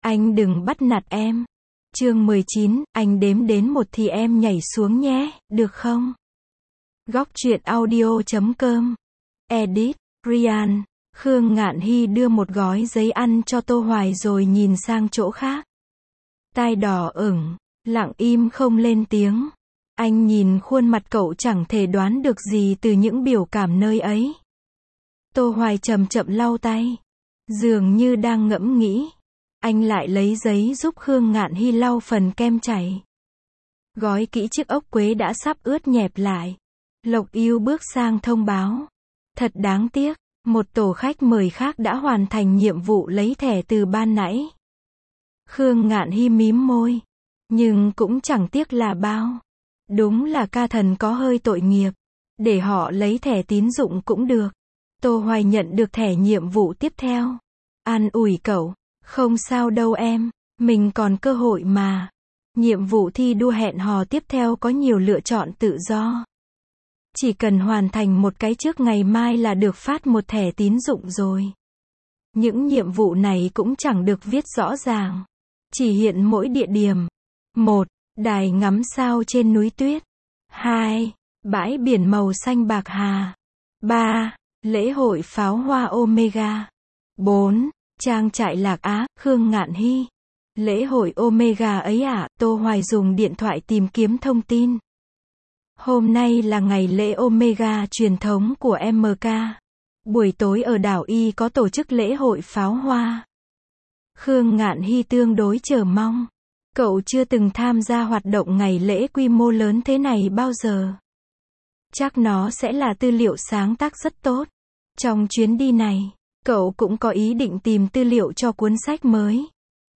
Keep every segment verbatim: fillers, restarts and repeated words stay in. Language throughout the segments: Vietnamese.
Anh đừng bắt nạt em. Chương mười chín, anh đếm đến một thì em nhảy xuống nhé, được không? Góc truyện audio chấm com. Edit, Ryan. Khương Ngạn Hy đưa một gói giấy ăn cho Tô Hoài rồi nhìn sang chỗ khác. Tai đỏ ửng, lặng im không lên tiếng. Anh nhìn khuôn mặt cậu chẳng thể đoán được gì từ những biểu cảm nơi ấy. Tô Hoài chậm chậm lau tay. Dường như đang ngẫm nghĩ. Anh lại lấy giấy giúp Khương Ngạn Hy lau phần kem chảy. Gói kỹ chiếc ốc quế đã sắp ướt nhẹp lại. Lộc Yêu bước sang thông báo. Thật đáng tiếc, một tổ khách mời khác đã hoàn thành nhiệm vụ lấy thẻ từ ban nãy. Khương Ngạn Hy mím môi. Nhưng cũng chẳng tiếc là bao. Đúng là ca thần có hơi tội nghiệp. Để họ lấy thẻ tín dụng cũng được. Tô Hoài nhận được thẻ nhiệm vụ tiếp theo. An ủi cậu. Không sao đâu em. Mình còn cơ hội mà. Nhiệm vụ thi đua hẹn hò tiếp theo có nhiều lựa chọn tự do. Chỉ cần hoàn thành một cái trước ngày mai là được phát một thẻ tín dụng rồi. Những nhiệm vụ này cũng chẳng được viết rõ ràng. Chỉ hiện mỗi địa điểm. một. Đài ngắm sao trên núi tuyết. hai. Bãi biển màu xanh bạc hà. ba. Lễ hội pháo hoa Omega. bốn. Trang trại Lạc Á, Khương Ngạn Hy. Lễ hội Omega ấy à, Tô Hoài dùng điện thoại tìm kiếm thông tin. Hôm nay là ngày lễ Omega truyền thống của em ca. Buổi tối ở đảo Y có tổ chức lễ hội pháo hoa. Khương Ngạn Hy tương đối chờ mong. Cậu chưa từng tham gia hoạt động ngày lễ quy mô lớn thế này bao giờ. Chắc nó sẽ là tư liệu sáng tác rất tốt. Trong chuyến đi này, cậu cũng có ý định tìm tư liệu cho cuốn sách mới.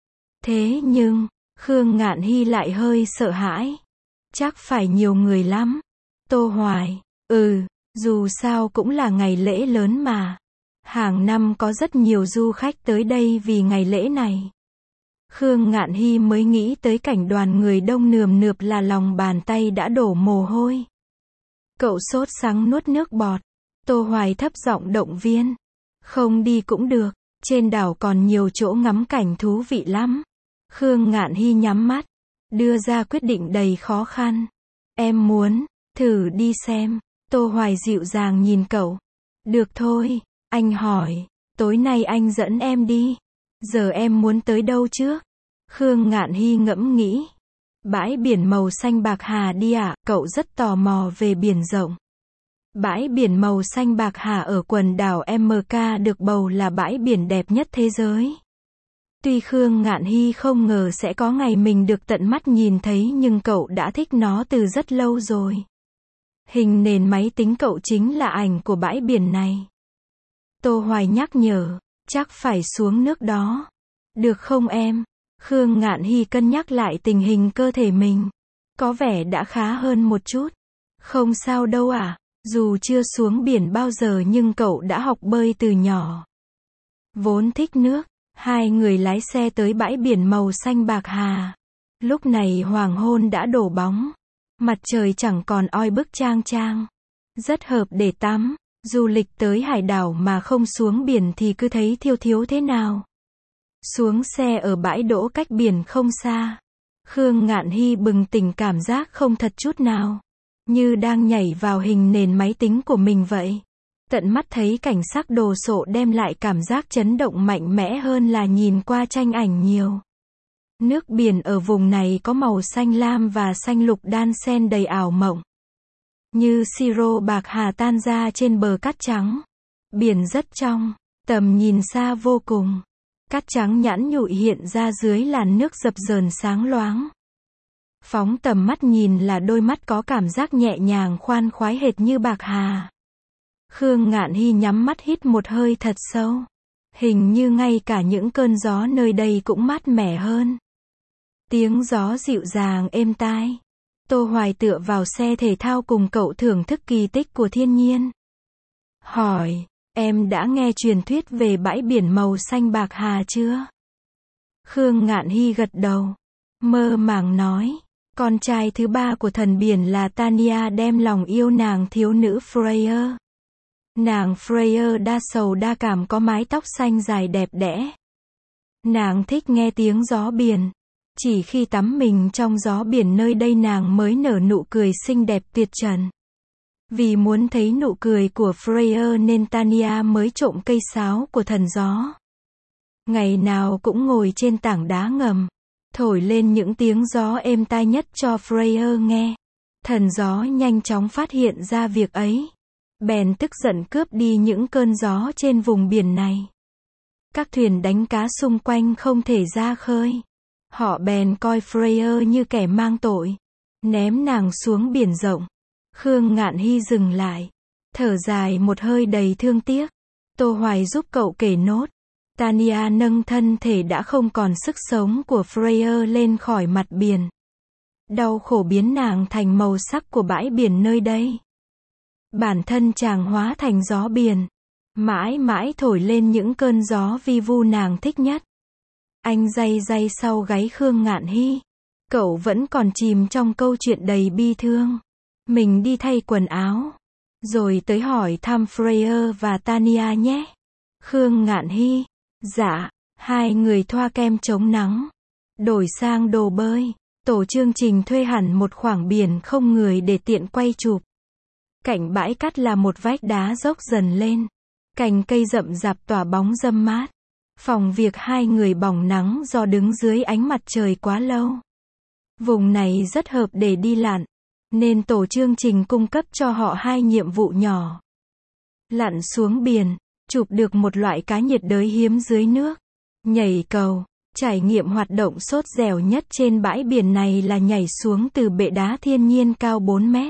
Thế nhưng, Khương Ngạn Hy lại hơi sợ hãi. Chắc phải nhiều người lắm. Tô Hoài, ừ, dù sao cũng là ngày lễ lớn mà. Hàng năm có rất nhiều du khách tới đây vì ngày lễ này. Khương Ngạn Hy mới nghĩ tới cảnh đoàn người đông nườm nượp là lòng bàn tay đã đổ mồ hôi. Cậu sốt sắng nuốt nước bọt. Tô Hoài thấp giọng động viên. Không đi cũng được, trên đảo còn nhiều chỗ ngắm cảnh thú vị lắm. Khương Ngạn Hy nhắm mắt, đưa ra quyết định đầy khó khăn. Em muốn, thử đi xem. Tô Hoài dịu dàng nhìn cậu. Được thôi, anh hỏi, tối nay anh dẫn em đi. Giờ em muốn tới đâu trước? Khương Ngạn Hy ngẫm nghĩ. Bãi biển màu xanh bạc hà đi ạ, à? Cậu rất tò mò về biển rộng. Bãi biển màu xanh bạc hà ở quần đảo em ca được bầu là bãi biển đẹp nhất thế giới. Tuy Khương Ngạn Hy không ngờ sẽ có ngày mình được tận mắt nhìn thấy nhưng cậu đã thích nó từ rất lâu rồi. Hình nền máy tính cậu chính là ảnh của bãi biển này. Tô Hoài nhắc nhở, chắc phải xuống nước đó. Được không em? Khương Ngạn Hy cân nhắc lại tình hình cơ thể mình. Có vẻ đã khá hơn một chút. Không sao đâu à, dù chưa xuống biển bao giờ nhưng cậu đã học bơi từ nhỏ. Vốn thích nước, hai người lái xe tới bãi biển màu xanh bạc hà. Lúc này hoàng hôn đã đổ bóng. Mặt trời chẳng còn oi bức chang chang. Rất hợp để tắm. Du lịch tới hải đảo mà không xuống biển thì cứ thấy thiêu thiếu thế nào. Xuống xe ở bãi đỗ cách biển không xa. Khương Ngạn Hy bừng tỉnh cảm giác không thật chút nào. Như đang nhảy vào hình nền máy tính của mình vậy. Tận mắt thấy cảnh sắc đồ sộ đem lại cảm giác chấn động mạnh mẽ hơn là nhìn qua tranh ảnh nhiều. Nước biển ở vùng này có màu xanh lam và xanh lục đan xen đầy ảo mộng. Như siro bạc hà tan ra trên bờ cát trắng. Biển rất trong, tầm nhìn xa vô cùng. Cát trắng nhẵn nhụi hiện ra dưới làn nước dập dờn sáng loáng. Phóng tầm mắt nhìn là đôi mắt có cảm giác nhẹ nhàng khoan khoái hệt như bạc hà. Khương Ngạn Hy nhắm mắt hít một hơi thật sâu. Hình như ngay cả những cơn gió nơi đây cũng mát mẻ hơn. Tiếng gió dịu dàng êm tai. Tô Hoài tựa vào xe thể thao cùng cậu thưởng thức kỳ tích của thiên nhiên. Hỏi, em đã nghe truyền thuyết về bãi biển màu xanh bạc hà chưa? Khương Ngạn Hy gật đầu. Mơ màng nói. Con trai thứ ba của thần biển là Tania đem lòng yêu nàng thiếu nữ Freya. Nàng Freya đa sầu đa cảm có mái tóc xanh dài đẹp đẽ. Nàng thích nghe tiếng gió biển. Chỉ khi tắm mình trong gió biển nơi đây nàng mới nở nụ cười xinh đẹp tuyệt trần. Vì muốn thấy nụ cười của Freya nên Tanya mới trộm cây sáo của thần gió. Ngày nào cũng ngồi trên tảng đá ngầm, thổi lên những tiếng gió êm tai nhất cho Freya nghe. Thần gió nhanh chóng phát hiện ra việc ấy. Bèn tức giận cướp đi những cơn gió trên vùng biển này. Các thuyền đánh cá xung quanh không thể ra khơi. Họ bèn coi Freya như kẻ mang tội, ném nàng xuống biển rộng. Khương Ngạn Hy dừng lại, thở dài một hơi đầy thương tiếc. Tô Hoài giúp cậu kể nốt. Tanya nâng thân thể đã không còn sức sống của Freya lên khỏi mặt biển. Đau khổ biến nàng thành màu sắc của bãi biển nơi đây. Bản thân chàng hóa thành gió biển, mãi mãi thổi lên những cơn gió vi vu nàng thích nhất. Anh day day sau gáy Khương Ngạn Hy. Cậu vẫn còn chìm trong câu chuyện đầy bi thương. Mình đi thay quần áo, rồi tới hỏi thăm Freya và Tanya nhé. Khương Ngạn Hy. Dạ. Hai người thoa kem chống nắng, đổi sang đồ bơi. Tổ chương trình thuê hẳn một khoảng biển không người để tiện quay chụp. Cạnh bãi cát là một vách đá dốc dần lên. Cành cây rậm rạp tỏa bóng râm mát. Phòng việc hai người bỏng nắng do đứng dưới ánh mặt trời quá lâu. Vùng này rất hợp để đi lặn, nên tổ chương trình cung cấp cho họ hai nhiệm vụ nhỏ. Lặn xuống biển, chụp được một loại cá nhiệt đới hiếm dưới nước. Nhảy cầu, trải nghiệm hoạt động sốt dẻo nhất trên bãi biển này là nhảy xuống từ bệ đá thiên nhiên cao bốn mét.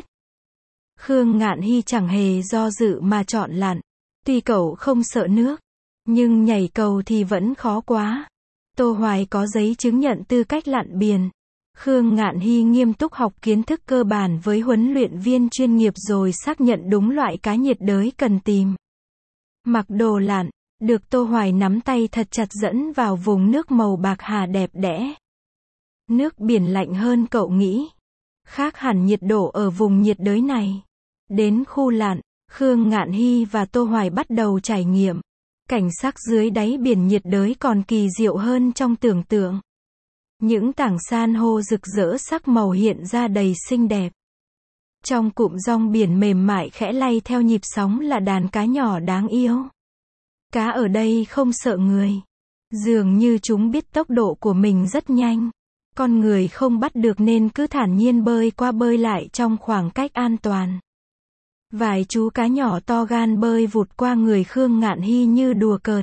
Khương Ngạn Hy chẳng hề do dự mà chọn lặn. Tuy cậu không sợ nước, nhưng nhảy cầu thì vẫn khó quá. Tô Hoài có giấy chứng nhận tư cách lặn biển. Khương Ngạn Hy nghiêm túc học kiến thức cơ bản với huấn luyện viên chuyên nghiệp rồi xác nhận đúng loại cá nhiệt đới cần tìm. Mặc đồ lặn, được Tô Hoài nắm tay thật chặt dẫn vào vùng nước màu bạc hà đẹp đẽ. Nước biển lạnh hơn cậu nghĩ. Khác hẳn nhiệt độ ở vùng nhiệt đới này. Đến khu lặn, Khương Ngạn Hy và Tô Hoài bắt đầu trải nghiệm. Cảnh sắc dưới đáy biển nhiệt đới còn kỳ diệu hơn trong tưởng tượng. Những tảng san hô rực rỡ sắc màu hiện ra đầy xinh đẹp. Trong cụm rong biển mềm mại khẽ lay theo nhịp sóng là đàn cá nhỏ đáng yêu. Cá ở đây không sợ người. Dường như chúng biết tốc độ của mình rất nhanh. Con người không bắt được nên cứ thản nhiên bơi qua bơi lại trong khoảng cách an toàn. Vài chú cá nhỏ to gan bơi vụt qua người Khương Ngạn Hy như đùa cợt.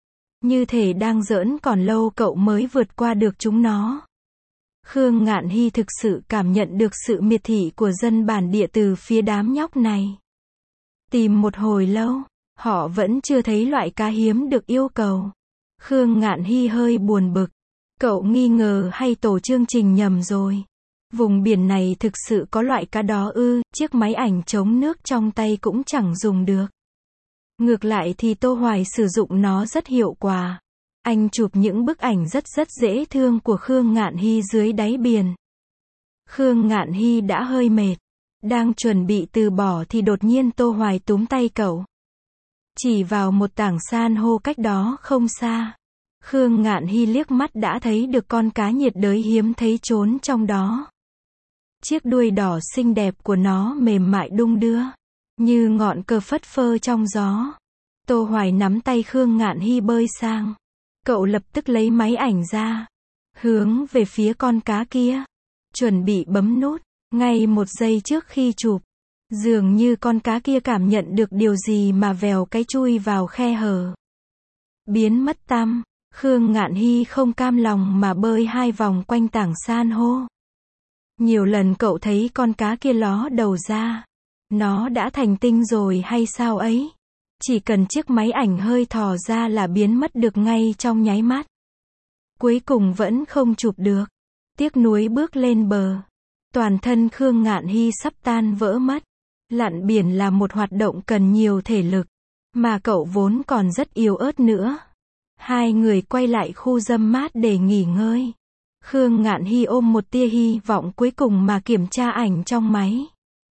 Như thể đang giỡn còn lâu cậu mới vượt qua được chúng nó. Khương Ngạn Hy thực sự cảm nhận được sự miệt thị của dân bản địa từ phía đám nhóc này. Tìm một hồi lâu, họ vẫn chưa thấy loại cá hiếm được yêu cầu. Khương Ngạn Hy hơi buồn bực. Cậu nghi ngờ hay tổ chương trình nhầm rồi. Vùng biển này thực sự có loại cá đó ư, chiếc máy ảnh chống nước trong tay cũng chẳng dùng được. Ngược lại thì Tô Hoài sử dụng nó rất hiệu quả. Anh chụp những bức ảnh rất rất dễ thương của Khương Ngạn Hy dưới đáy biển. Khương Ngạn Hy đã hơi mệt. Đang chuẩn bị từ bỏ thì đột nhiên Tô Hoài túm tay cậu. Chỉ vào một tảng san hô cách đó không xa. Khương Ngạn Hy liếc mắt đã thấy được con cá nhiệt đới hiếm thấy trốn trong đó. Chiếc đuôi đỏ xinh đẹp của nó mềm mại đung đưa, như ngọn cờ phất phơ trong gió. Tô Hoài nắm tay Khương Ngạn Hy bơi sang. Cậu lập tức lấy máy ảnh ra, hướng về phía con cá kia. Chuẩn bị bấm nút, ngay một giây trước khi chụp. Dường như con cá kia cảm nhận được điều gì mà vèo cái chui vào khe hở. Biến mất tăm. Khương Ngạn Hy không cam lòng mà bơi hai vòng quanh tảng san hô. Nhiều lần cậu thấy con cá kia ló đầu ra. Nó đã thành tinh rồi hay sao ấy? Chỉ cần chiếc máy ảnh hơi thò ra là biến mất được ngay trong nháy mắt. Cuối cùng vẫn không chụp được. Tiếc nuối bước lên bờ. Toàn thân Khương Ngạn Hy sắp tan vỡ mất. Lặn biển là một hoạt động cần nhiều thể lực, mà cậu vốn còn rất yếu ớt nữa. Hai người quay lại khu râm mát để nghỉ ngơi. Khương Ngạn Hy ôm một tia hy vọng cuối cùng mà kiểm tra ảnh trong máy.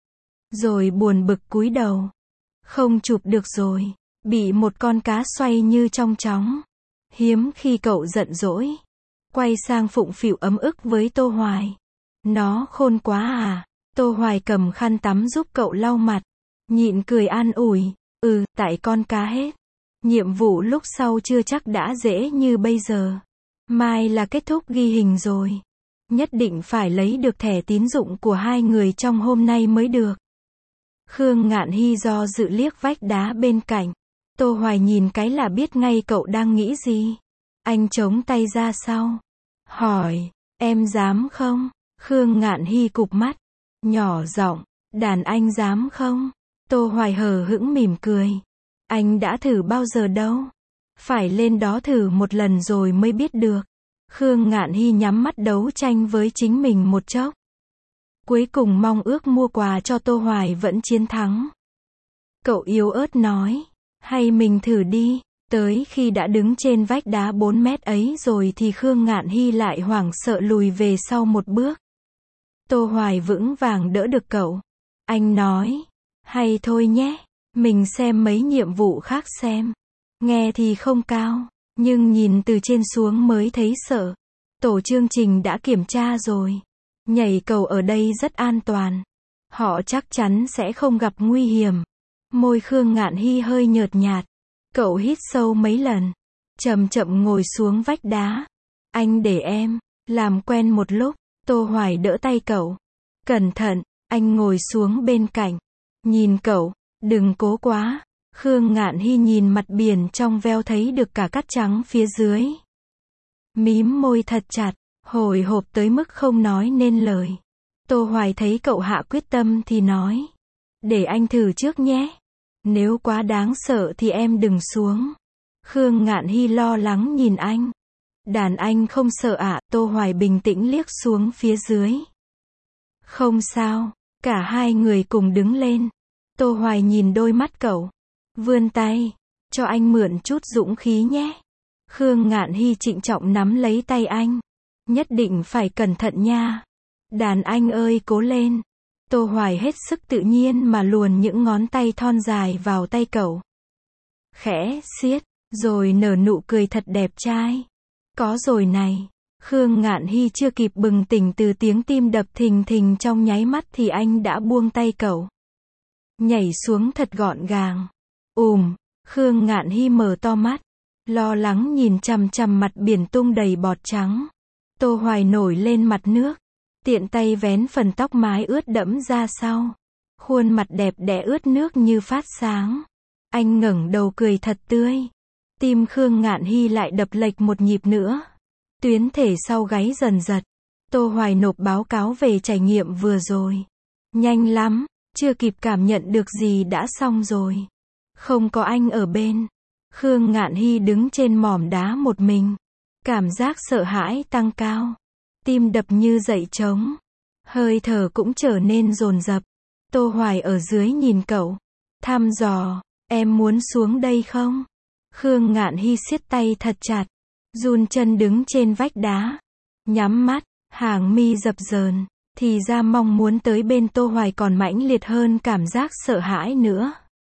Rồi buồn bực cúi đầu. Không chụp được rồi. Bị một con cá xoay như trong chóng. Hiếm khi cậu giận dỗi. Quay sang phụng phịu ấm ức với Tô Hoài. Nó khôn quá à. Tô Hoài cầm khăn tắm giúp cậu lau mặt. Nhịn cười an ủi. Ừ, tại con cá hết. Nhiệm vụ lúc sau chưa chắc đã dễ như bây giờ. Mai là kết thúc ghi hình rồi. Nhất định phải lấy được thẻ tín dụng của hai người trong hôm nay mới được. Khương Ngạn Hy do dự liếc vách đá bên cạnh. Tô Hoài nhìn cái là biết ngay cậu đang nghĩ gì. Anh chống tay ra sau. Hỏi, em dám không? Khương Ngạn Hy cụp mắt. Nhỏ giọng, đàn anh dám không? Tô Hoài hờ hững mỉm cười. Anh đã thử bao giờ đâu. Phải lên đó thử một lần rồi mới biết được. Khương Ngạn Hy nhắm mắt đấu tranh với chính mình một chốc. Cuối cùng mong ước mua quà cho Tô Hoài vẫn chiến thắng. Cậu yếu ớt nói. Hay mình thử đi. Tới khi đã đứng trên vách đá bốn mét ấy rồi thì Khương Ngạn Hy lại hoảng sợ lùi về sau một bước. Tô Hoài vững vàng đỡ được cậu. Anh nói. Hay thôi nhé. Mình xem mấy nhiệm vụ khác xem. Nghe thì không cao. Nhưng nhìn từ trên xuống mới thấy sợ. Tổ chương trình đã kiểm tra rồi. Nhảy cầu ở đây rất an toàn. Họ chắc chắn sẽ không gặp nguy hiểm. Môi Khương Ngạn Hy hơi nhợt nhạt. Cậu hít sâu mấy lần. Chậm chậm ngồi xuống vách đá. Anh để em. Làm quen một lúc. Tô Hoài đỡ tay cậu. Cẩn thận. Anh ngồi xuống bên cạnh. Nhìn cậu. Đừng cố quá. Khương Ngạn Hy nhìn mặt biển trong veo thấy được cả cát trắng phía dưới. Mím môi thật chặt. Hồi hộp tới mức không nói nên lời. Tô Hoài thấy cậu hạ quyết tâm thì nói. Để anh thử trước nhé. Nếu quá đáng sợ thì em đừng xuống. Khương Ngạn Hy lo lắng nhìn anh. Đàn anh không sợ ạ. À? Tô Hoài bình tĩnh liếc xuống phía dưới. Không sao. Cả hai người cùng đứng lên. Tô Hoài nhìn đôi mắt cậu. Vươn tay. Cho anh mượn chút dũng khí nhé. Khương Ngạn Hy trịnh trọng nắm lấy tay anh. Nhất định phải cẩn thận nha. Đàn anh ơi cố lên. Tô Hoài hết sức tự nhiên mà luồn những ngón tay thon dài vào tay cậu. Khẽ siết, rồi nở nụ cười thật đẹp trai. Có rồi này. Khương Ngạn Hy chưa kịp bừng tỉnh từ tiếng tim đập thình thình trong nháy mắt thì anh đã buông tay cậu. Nhảy xuống thật gọn gàng. Ùm, Khương Ngạn Hy mở to mắt. Lo lắng nhìn chằm chằm mặt biển tung đầy bọt trắng. Tô Hoài nổi lên mặt nước. Tiện tay vén phần tóc mái ướt đẫm ra sau. Khuôn mặt đẹp đẽ ướt nước như phát sáng. Anh ngẩng đầu cười thật tươi. Tim Khương Ngạn Hy lại đập lệch một nhịp nữa. Tuyến thể sau gáy dần giật. Tô Hoài nộp báo cáo về trải nghiệm vừa rồi. Nhanh lắm, chưa kịp cảm nhận được gì đã xong rồi. Không có anh ở bên. Khương Ngạn Hy đứng trên mỏm đá một mình. Cảm giác sợ hãi tăng cao. Tim đập như dậy trống. Hơi thở cũng trở nên dồn dập. Tô Hoài ở dưới nhìn cậu. Thăm dò, em muốn xuống đây không? Khương Ngạn Hy siết tay thật chặt. Run chân đứng trên vách đá. Nhắm mắt, hàng mi dập dờn. Thì ra mong muốn tới bên Tô Hoài còn mãnh liệt hơn cảm giác sợ hãi nữa.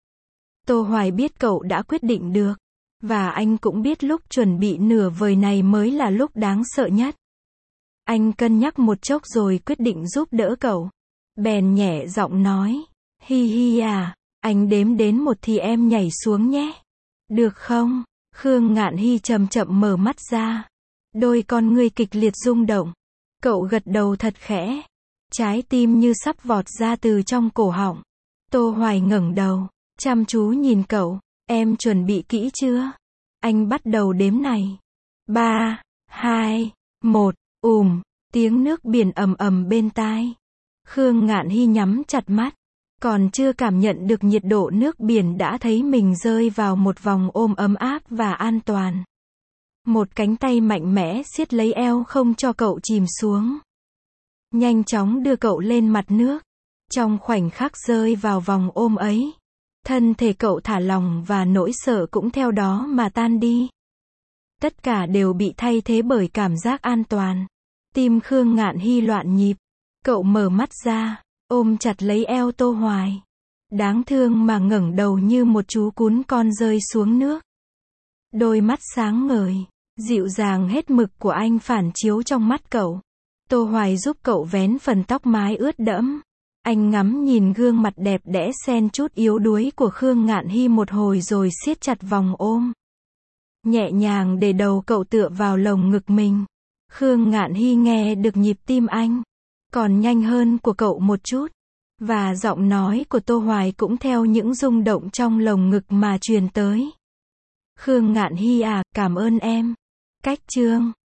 Tô Hoài biết cậu đã quyết định được. Và anh cũng biết lúc chuẩn bị nửa vời này mới là lúc đáng sợ nhất. Anh cân nhắc một chốc rồi quyết định giúp đỡ cậu. Bèn nhẹ giọng nói. Hi hi à, anh đếm đến một thì em nhảy xuống nhé. Được không? Khương Ngạn Hy chậm chậm mở mắt ra. Đôi con ngươi kịch liệt rung động. Cậu gật đầu thật khẽ. Trái tim như sắp vọt ra từ trong cổ họng. Tô Hoài ngẩng đầu, chăm chú nhìn cậu. Em chuẩn bị kỹ chưa? Anh bắt đầu đếm này. Ba, hai, một, ùm, tiếng nước biển ầm ầm bên tai. Khương Ngạn Hy nhắm chặt mắt. Còn chưa cảm nhận được nhiệt độ nước biển đã thấy mình rơi vào một vòng ôm ấm áp và an toàn. Một cánh tay mạnh mẽ siết lấy eo không cho cậu chìm xuống. Nhanh chóng đưa cậu lên mặt nước. Trong khoảnh khắc rơi vào vòng ôm ấy, thân thể cậu thả lỏng và nỗi sợ cũng theo đó mà tan đi. Tất cả đều bị thay thế bởi cảm giác an toàn. Tim Khương Ngạn Hy loạn nhịp. Cậu mở mắt ra, ôm chặt lấy eo Tô Hoài. Đáng thương mà ngẩng đầu như một chú cún con rơi xuống nước. Đôi mắt sáng ngời, dịu dàng hết mực của anh phản chiếu trong mắt cậu. Tô Hoài giúp cậu vén phần tóc mái ướt đẫm. Anh ngắm nhìn gương mặt đẹp đẽ xen chút yếu đuối của Khương Ngạn Hy một hồi rồi siết chặt vòng ôm. Nhẹ nhàng để đầu cậu tựa vào lồng ngực mình. Khương Ngạn Hy nghe được nhịp tim anh, còn nhanh hơn của cậu một chút. Và giọng nói của Tô Hoài cũng theo những rung động trong lồng ngực mà truyền tới. Khương Ngạn Hy à, cảm ơn em. Cách chương